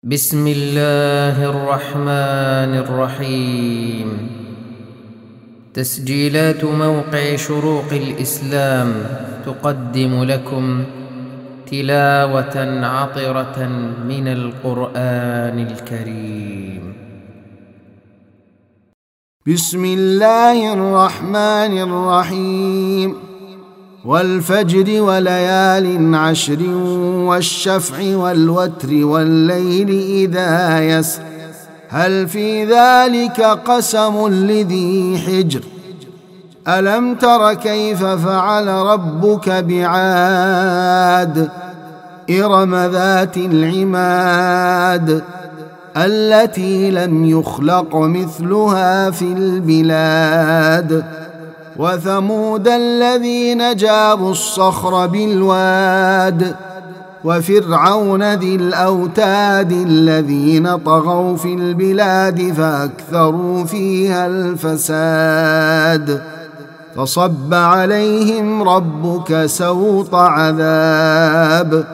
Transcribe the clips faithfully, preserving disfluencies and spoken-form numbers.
بسم الله الرحمن الرحيم. تسجيلات موقع شروق الإسلام تقدم لكم تلاوة عطرة من القرآن الكريم. بسم الله الرحمن الرحيم. والفجر وليال عشر والشفع والوتر والليل إذا يسر هل في ذلك قسم لذي حجر ألم تر كيف فعل ربك بعاد إرم ذات العماد التي لم يخلق مثلها في البلاد وثمود الذين جابوا الصخر بالواد وفرعون ذي الأوتاد الذين طغوا في البلاد فأكثروا فيها الفساد فصب عليهم ربك سوط عذاب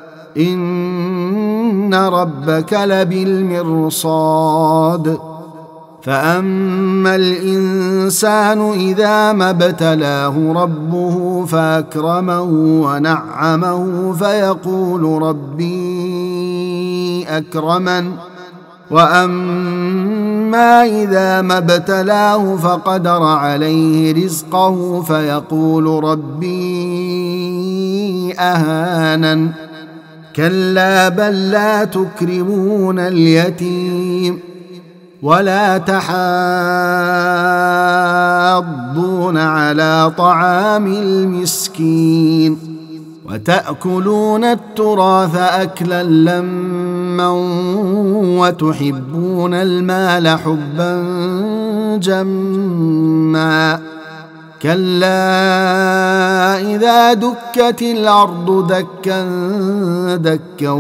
إن ربك لبالمرصاد فأما الإنسان إذا ما ابتلاه ربه فأكرمه ونعمه فيقول ربي أكرمن وأما إذا ما ابتلاه فقدر عليه رزقه فيقول ربي أهانن كلا بل لا تكرمون اليتيم ولا تحاضون على طعام المسكين وتأكلون التراث أكلا لما وتحبون المال حبا جما كلا إذا دكت الأرض دكا دكا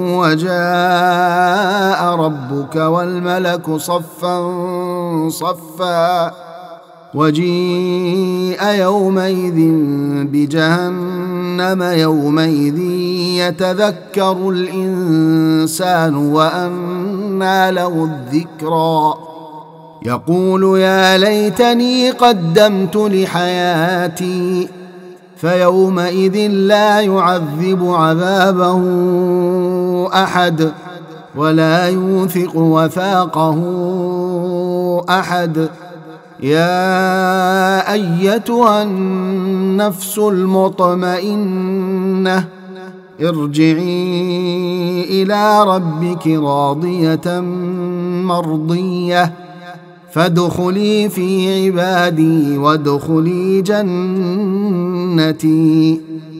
وجاء ربك والملك صفا صفا وجيء يومئذ بجهنم يومئذ يتذكر الإنسان وأنى له الذكرى يقول يا ليتني قدمت لحياتي فيومئذ لا يعذب عذابه أحد ولا يوثق وثاقه أحد يا أيتها النفس المطمئنة ارجعي إلى ربك راضية مرضية فادخلي في عبادي وادخلي جنتي